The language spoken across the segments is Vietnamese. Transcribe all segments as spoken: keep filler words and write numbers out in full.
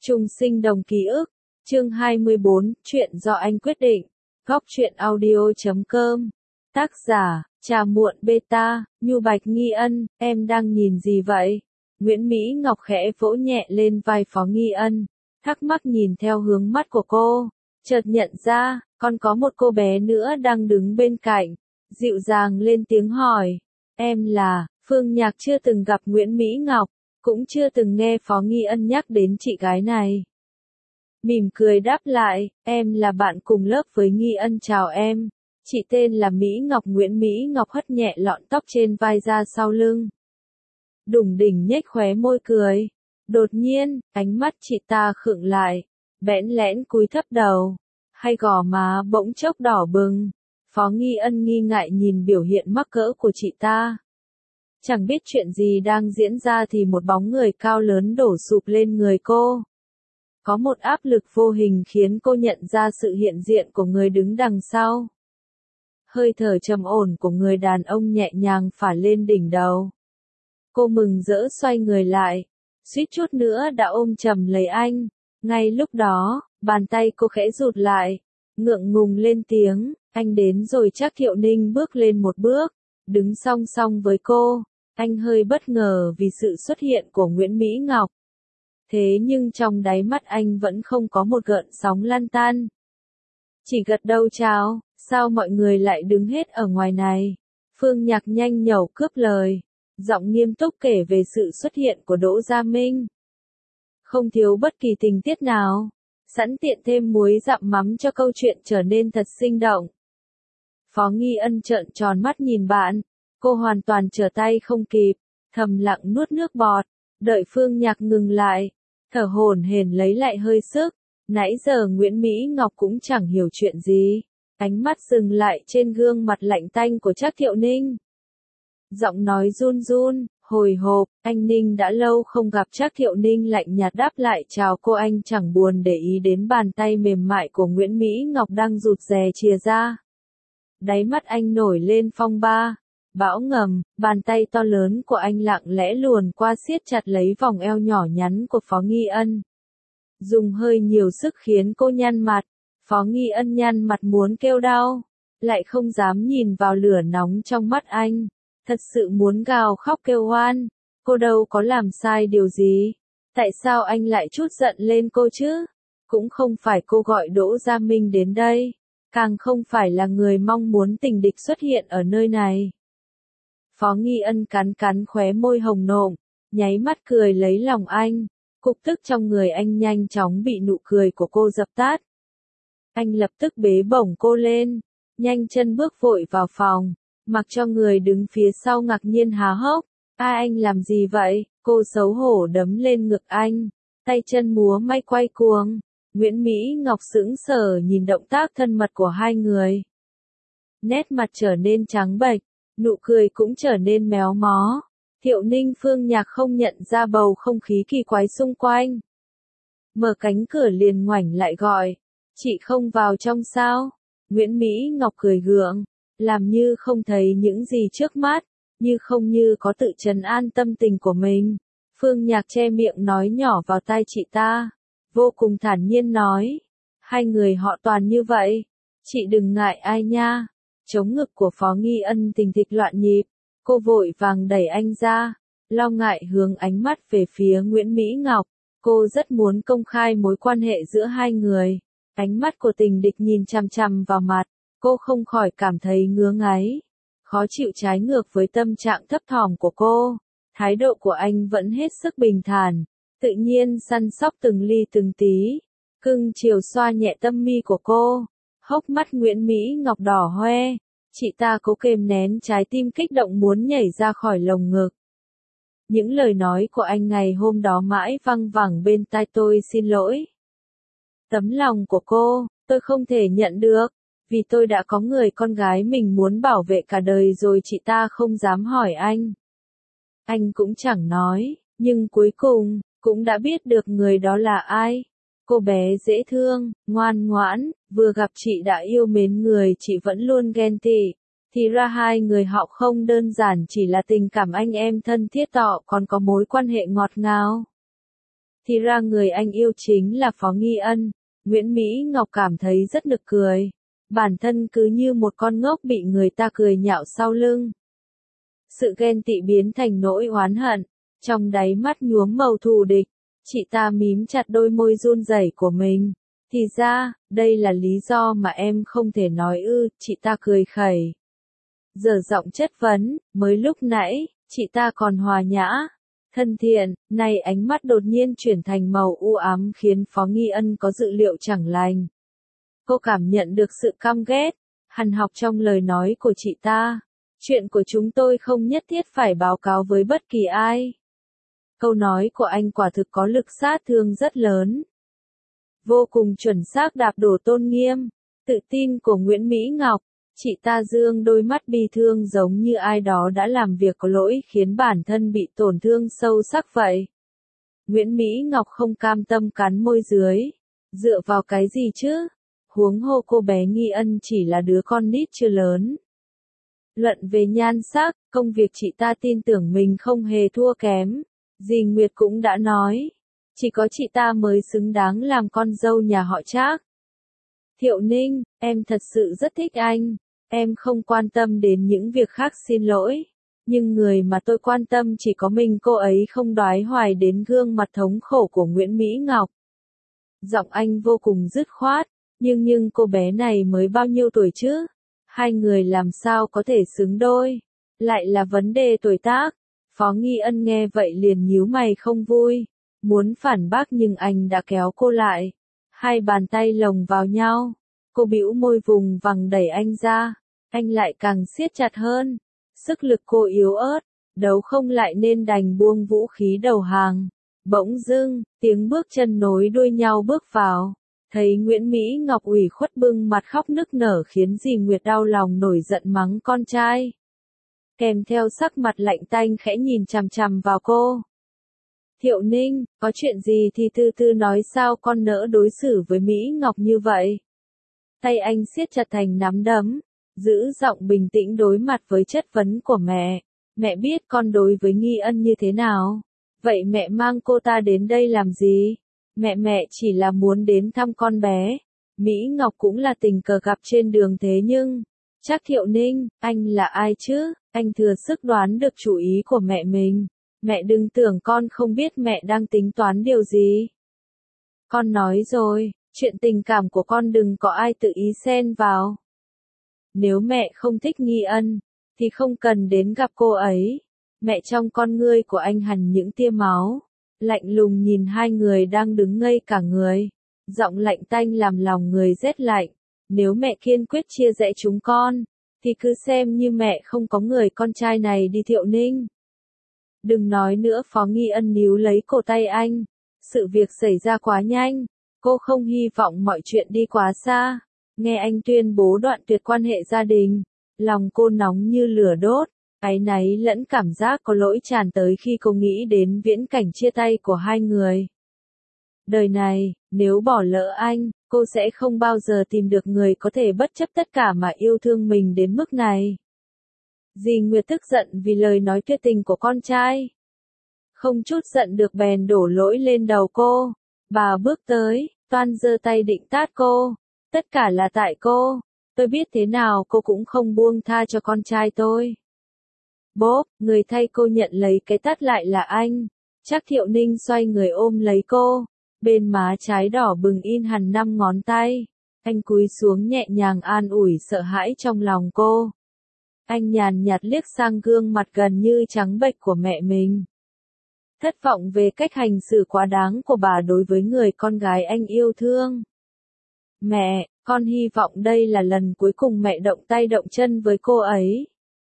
Chung sinh đồng ký ức, chương hai mươi bốn, chuyện do anh quyết định. Góc truyện audio chấm com. Tác giả, Trà Muộn Beta, Nhu Bạch Nghi Ân, em đang nhìn gì vậy? Nguyễn Mỹ Ngọc khẽ vỗ nhẹ lên vai Phó Nghi Ân, thắc mắc nhìn theo hướng mắt của cô, chợt nhận ra, còn có một cô bé nữa đang đứng bên cạnh, dịu dàng lên tiếng hỏi, em là, Phương Nhạc chưa từng gặp Nguyễn Mỹ Ngọc, cũng chưa từng nghe Phó Nghi Ân nhắc đến chị gái này. Mỉm cười đáp lại, em là bạn cùng lớp với Nghi Ân chào em, chị tên là Mỹ Ngọc. Nguyễn Mỹ Ngọc hất nhẹ lọn tóc trên vai ra sau lưng. Đủng đỉnh nhếch khóe môi cười. Đột nhiên, ánh mắt chị ta khựng lại, bẽn lẽn cúi thấp đầu, hai gò má bỗng chốc đỏ bừng. Phó Nghi Ân nghi ngại nhìn biểu hiện mắc cỡ của chị ta. Chẳng biết chuyện gì đang diễn ra thì một bóng người cao lớn đổ sụp lên người cô. Có một áp lực vô hình khiến cô nhận ra sự hiện diện của người đứng đằng sau. Hơi thở trầm ổn của người đàn ông nhẹ nhàng phả lên đỉnh đầu. Cô mừng rỡ xoay người lại, suýt chút nữa đã ôm chầm lấy anh. Ngay lúc đó, bàn tay cô khẽ rụt lại, ngượng ngùng lên tiếng, anh đến rồi. Trác Thiệu Ninh bước lên một bước, đứng song song với cô. Anh hơi bất ngờ vì sự xuất hiện của Nguyễn Mỹ Ngọc. Thế nhưng trong đáy mắt anh vẫn không có một gợn sóng lan tan. Chỉ gật đầu chào, sao mọi người lại đứng hết ở ngoài này? Phương Nhạc nhanh nhẩu cướp lời, giọng nghiêm túc kể về sự xuất hiện của Đỗ Gia Minh. Không thiếu bất kỳ tình tiết nào, sẵn tiện thêm muối dặm mắm cho câu chuyện trở nên thật sinh động. Phó Nghi Ân trợn tròn mắt nhìn bạn, cô hoàn toàn trở tay không kịp, thầm lặng nuốt nước bọt, đợi Phương Nhạc ngừng lại, thở hổn hển lấy lại hơi sức. Nãy giờ Nguyễn Mỹ Ngọc cũng chẳng hiểu chuyện gì, ánh mắt dừng lại trên gương mặt lạnh tanh của Trác Thiệu Ninh. Giọng nói run run, hồi hộp, anh Ninh đã lâu không gặp. Trác Thiệu Ninh lạnh nhạt đáp lại chào cô. Anh chẳng buồn để ý đến bàn tay mềm mại của Nguyễn Mỹ Ngọc đang rụt rè chìa ra. Đáy mắt anh nổi lên phong ba, bão ngầm, bàn tay to lớn của anh lặng lẽ luồn qua siết chặt lấy vòng eo nhỏ nhắn của Phó Nghi Ân. Dùng hơi nhiều sức khiến cô nhăn mặt, Phó Nghi Ân nhăn mặt muốn kêu đau, lại không dám nhìn vào lửa nóng trong mắt anh, thật sự muốn gào khóc kêu oan, cô đâu có làm sai điều gì, tại sao anh lại trút giận lên cô chứ? Cũng không phải cô gọi Đỗ Gia Minh đến đây, càng không phải là người mong muốn tình địch xuất hiện ở nơi này. Phó Nghi Ân cắn cắn khóe môi hồng nộm, nháy mắt cười lấy lòng anh, cục tức trong người anh nhanh chóng bị nụ cười của cô dập tắt. Anh lập tức bế bổng cô lên, nhanh chân bước vội vào phòng, mặc cho người đứng phía sau ngạc nhiên há hốc. A anh làm gì vậy? Cô xấu hổ đấm lên ngực anh, tay chân múa may quay cuồng. Nguyễn Mỹ Ngọc sững sờ nhìn động tác thân mật của hai người. Nét mặt trở nên trắng bệch, nụ cười cũng trở nên méo mó. Thiệu Ninh Phương Nhạc không nhận ra bầu không khí kỳ quái xung quanh. Mở cánh cửa liền ngoảnh lại gọi, chị không vào trong sao? Nguyễn Mỹ Ngọc cười gượng, làm như không thấy những gì trước mắt, như không như có tự trấn an tâm tình của mình. Phương Nhạc che miệng nói nhỏ vào tai chị ta, vô cùng thản nhiên nói, hai người họ toàn như vậy, chị đừng ngại ai nha. Chống ngực của Phó Nghi Ân thình thịch loạn nhịp, cô vội vàng đẩy anh ra, lo ngại hướng ánh mắt về phía Nguyễn Mỹ Ngọc. Cô rất muốn công khai mối quan hệ giữa hai người. Ánh mắt của tình địch nhìn chằm chằm vào mặt, cô không khỏi cảm thấy ngứa ngáy, khó chịu trái ngược với tâm trạng thấp thỏm của cô. Thái độ của anh vẫn hết sức bình thản, tự nhiên săn sóc từng ly từng tí, cưng chiều xoa nhẹ tâm mi của cô. Hốc mắt Nguyễn Mỹ Ngọc đỏ hoe, chị ta cố kềm nén trái tim kích động muốn nhảy ra khỏi lồng ngực. Những lời nói của anh ngày hôm đó mãi văng vẳng bên tai tôi. Xin lỗi. Tấm lòng của cô, tôi không thể nhận được, vì tôi đã có người con gái mình muốn bảo vệ cả đời rồi. Chị ta không dám hỏi anh. Anh cũng chẳng nói, nhưng cuối cùng, cũng đã biết được người đó là ai. Cô bé dễ thương, ngoan ngoãn, vừa gặp chị đã yêu mến người chị vẫn luôn ghen tị. Thì ra hai người họ không đơn giản chỉ là tình cảm anh em thân thiết tọ còn có mối quan hệ ngọt ngào. thì ra người anh yêu chính là Phó Nghi Ân. Nguyễn Mỹ Ngọc cảm thấy rất nực cười. Bản thân cứ như một con ngốc bị người ta cười nhạo sau lưng. Sự ghen tị biến thành nỗi oán hận, trong đáy mắt nhuốm màu thù địch. Chị ta mím chặt đôi môi run rẩy của mình. Thì ra, đây là lý do mà em không thể nói ư, chị ta cười khẩy. Giờ giọng chất vấn, mới lúc nãy, chị ta còn hòa nhã, thân thiện, nay ánh mắt đột nhiên chuyển thành màu u ám khiến Phó Nghi Ân có dự liệu chẳng lành. Cô cảm nhận được sự căm ghét, hằn học trong lời nói của chị ta. Chuyện của chúng tôi không nhất thiết phải báo cáo với bất kỳ ai. Câu nói của anh quả thực có lực sát thương rất lớn. Vô cùng chuẩn xác đạp đổ tôn nghiêm, tự tin của Nguyễn Mỹ Ngọc. Chị ta dương đôi mắt bi thương giống như ai đó đã làm việc có lỗi khiến bản thân bị tổn thương sâu sắc vậy. Nguyễn Mỹ Ngọc không cam tâm cắn môi dưới. Dựa vào cái gì chứ? Huống hồ cô bé Nghi Ân chỉ là đứa con nít chưa lớn. Luận về nhan sắc, công việc chị ta tin tưởng mình không hề thua kém. Dì Nguyệt cũng đã nói, chỉ có chị ta mới xứng đáng làm con dâu nhà họ Trác. Thiệu Ninh, em thật sự rất thích anh. Em không quan tâm đến những việc khác xin lỗi. Nhưng người mà tôi quan tâm chỉ có mình cô ấy không đoái hoài đến gương mặt thống khổ của Nguyễn Mỹ Ngọc. Giọng anh vô cùng dứt khoát, nhưng nhưng cô bé này mới bao nhiêu tuổi chứ? Hai người làm sao có thể xứng đôi? Lại là vấn đề tuổi tác. Phó Nghi Ân nghe vậy liền nhíu mày không vui. Muốn phản bác nhưng anh đã kéo cô lại. Hai bàn tay lồng vào nhau. Cô bĩu môi vùng vằng đẩy anh ra. Anh lại càng siết chặt hơn. Sức lực cô yếu ớt. Đấu không lại nên đành buông vũ khí đầu hàng. Bỗng dưng, tiếng bước chân nối đuôi nhau bước vào. Thấy Nguyễn Mỹ Ngọc ủy khuất bưng mặt khóc nức nở khiến dì Nguyệt đau lòng nổi giận mắng con trai. Kèm theo sắc mặt lạnh tanh khẽ nhìn chằm chằm vào cô. Thiệu Ninh, có chuyện gì thì từ từ nói, sao con nỡ đối xử với Mỹ Ngọc như vậy? Tay anh siết chặt thành nắm đấm, giữ giọng bình tĩnh đối mặt với chất vấn của mẹ. Mẹ biết con đối với Nghi Ân như thế nào. Vậy mẹ mang cô ta đến đây làm gì? Mẹ mẹ chỉ là muốn đến thăm con bé. Mỹ Ngọc cũng là tình cờ gặp trên đường thế nhưng... Chắc Thiệu Ninh, anh là ai chứ? Anh thừa sức đoán được chủ ý của mẹ mình. Mẹ đừng tưởng con không biết mẹ đang tính toán điều gì. Con nói rồi, chuyện tình cảm của con đừng có ai tự ý xen vào. Nếu mẹ không thích Nghi Ân, thì không cần đến gặp cô ấy. Mẹ trong con ngươi của anh hằn những tia máu. Lạnh lùng nhìn hai người đang đứng ngây cả người. Giọng lạnh tanh làm lòng người rét lạnh. Nếu mẹ kiên quyết chia rẽ chúng con, thì cứ xem như mẹ không có người con trai này đi Thiệu Ninh. Đừng nói nữa, Phó Nghi Ân níu lấy cổ tay anh. Sự việc xảy ra quá nhanh, cô không hy vọng mọi chuyện đi quá xa. Nghe anh tuyên bố đoạn tuyệt quan hệ gia đình, lòng cô nóng như lửa đốt, áy náy lẫn cảm giác có lỗi tràn tới khi cô nghĩ đến viễn cảnh chia tay của hai người. Đời này, nếu bỏ lỡ anh, cô sẽ không bao giờ tìm được người có thể bất chấp tất cả mà yêu thương mình đến mức này. Dì Nguyệt tức giận vì lời nói tuyệt tình của con trai. Không chút giận được bèn đổ lỗi lên đầu cô. Bà bước tới, toan giơ tay định tát cô. Tất cả là tại cô. Tôi biết thế nào cô cũng không buông tha cho con trai tôi. Bốp, người thay cô nhận lấy cái tát lại là anh. Chắc Thiệu Ninh xoay người ôm lấy cô. Bên má trái đỏ bừng in hằn năm ngón tay. Anh cúi xuống nhẹ nhàng an ủi sợ hãi trong lòng cô. Anh nhàn nhạt liếc sang gương mặt gần như trắng bệch của mẹ mình. Thất vọng về cách hành xử quá đáng của bà đối với người con gái anh yêu thương. Mẹ, con hy vọng đây là lần cuối cùng mẹ động tay động chân với cô ấy.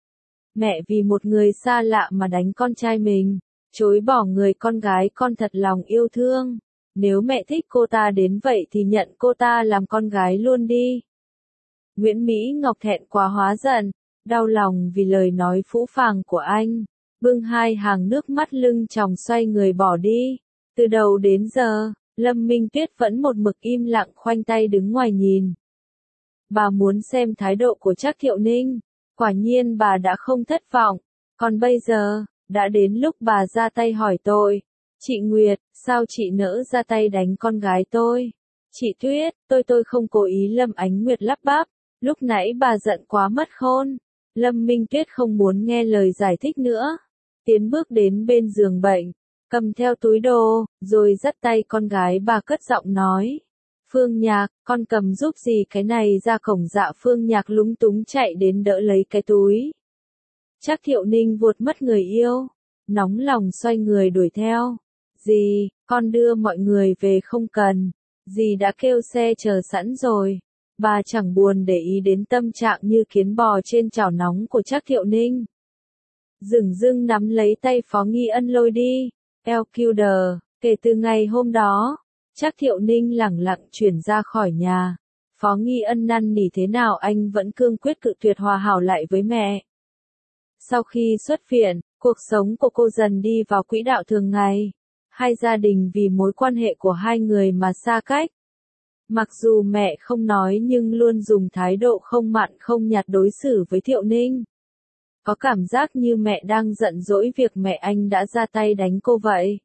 Mẹ vì một người xa lạ mà đánh con trai mình, chối bỏ người con gái con thật lòng yêu thương. Nếu mẹ thích cô ta đến vậy thì nhận cô ta làm con gái luôn đi. Nguyễn Mỹ Ngọc thẹn quá hóa giận, đau lòng vì lời nói phũ phàng của anh, bưng hai hàng nước mắt lưng tròng xoay người bỏ đi. Từ đầu đến giờ, Lâm Minh Tuyết vẫn một mực im lặng khoanh tay đứng ngoài nhìn. Bà muốn xem thái độ của Trác Thiệu Ninh, quả nhiên bà đã không thất vọng, còn bây giờ, đã đến lúc bà ra tay hỏi tội. Chị Nguyệt, sao chị nỡ ra tay đánh con gái tôi? Chị Tuyết, tôi tôi không cố ý. Lâm Ánh Nguyệt lắp bắp, lúc nãy bà giận quá mất khôn. Lâm Minh Tuyết không muốn nghe lời giải thích nữa. Tiến bước đến bên giường bệnh, cầm theo túi đồ, rồi dắt tay con gái bà cất giọng nói. Phương Nhạc, con cầm giúp gì cái này ra cổng. Dạ Phương Nhạc lúng túng chạy đến đỡ lấy cái túi. Trác Thiệu Ninh vuột mất người yêu, nóng lòng xoay người đuổi theo. Dì, con đưa mọi người về không cần, dì đã kêu xe chờ sẵn rồi. Bà chẳng buồn để ý đến tâm trạng như kiến bò trên chảo nóng của Trác Thiệu Ninh. Dửng dưng nắm lấy tay Phó Nghi Ân lôi đi. El Kildare, kể từ ngày hôm đó, Trác Thiệu Ninh lẳng lặng chuyển ra khỏi nhà. Phó Nghi Ân năn nỉ thế nào anh vẫn cương quyết cự tuyệt hòa hảo lại với mẹ. Sau khi xuất viện, cuộc sống của cô dần đi vào quỹ đạo thường ngày. Hai gia đình vì mối quan hệ của hai người mà xa cách. Mặc dù mẹ không nói nhưng luôn dùng thái độ không mặn không nhạt đối xử với Thiệu Ninh. Có cảm giác như mẹ đang giận dỗi việc mẹ anh đã ra tay đánh cô vậy.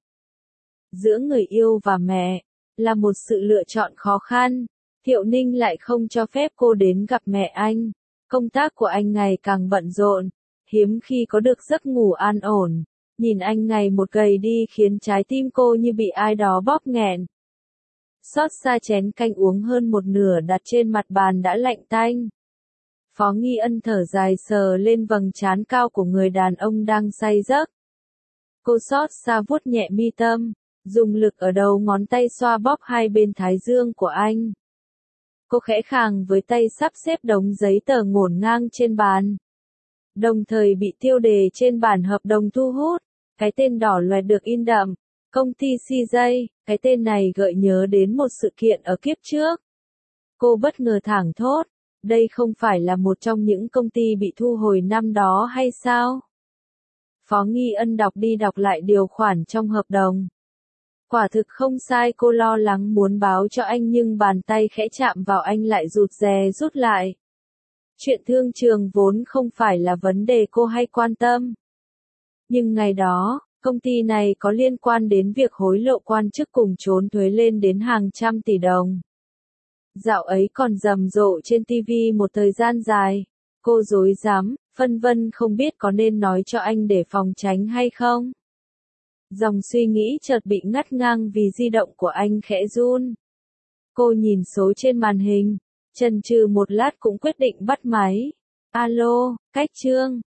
Giữa người yêu và mẹ, là một sự lựa chọn khó khăn. Thiệu Ninh lại không cho phép cô đến gặp mẹ anh. Công tác của anh ngày càng bận rộn, hiếm khi có được giấc ngủ an ổn. Nhìn anh ngày một gầy đi khiến trái tim cô như bị ai đó bóp nghẹn. Xót xa chén canh uống hơn một nửa đặt trên mặt bàn đã lạnh tanh. Phó Nghi Ân thở dài sờ lên vầng trán cao của người đàn ông đang say giấc. Cô xót xa vuốt nhẹ mi tâm, dùng lực ở đầu ngón tay xoa bóp hai bên thái dương của anh. Cô khẽ khàng với tay sắp xếp đống giấy tờ ngổn ngang trên bàn. Đồng thời bị tiêu đề trên bản hợp đồng thu hút, cái tên đỏ loẹt được in đậm, công ty xê gi, cái tên này gợi nhớ đến một sự kiện ở kiếp trước. Cô bất ngờ thảng thốt, đây không phải là một trong những công ty bị thu hồi năm đó hay sao? Phó Nghi Ân đọc đi đọc lại điều khoản trong hợp đồng. Quả thực không sai, cô lo lắng muốn báo cho anh nhưng bàn tay khẽ chạm vào anh lại rụt rè rút lại. Chuyện thương trường vốn không phải là vấn đề cô hay quan tâm. Nhưng ngày đó, công ty này có liên quan đến việc hối lộ quan chức cùng trốn thuế lên đến hàng trăm tỷ đồng. Dạo ấy còn rầm rộ trên ti vi một thời gian dài. Cô rối rắm, phân vân không biết có nên nói cho anh để phòng tránh hay không. Dòng suy nghĩ chợt bị ngắt ngang vì di động của anh khẽ run. Cô nhìn số trên màn hình, chần chừ một lát cũng quyết định bắt máy. Alo, Cách Trương.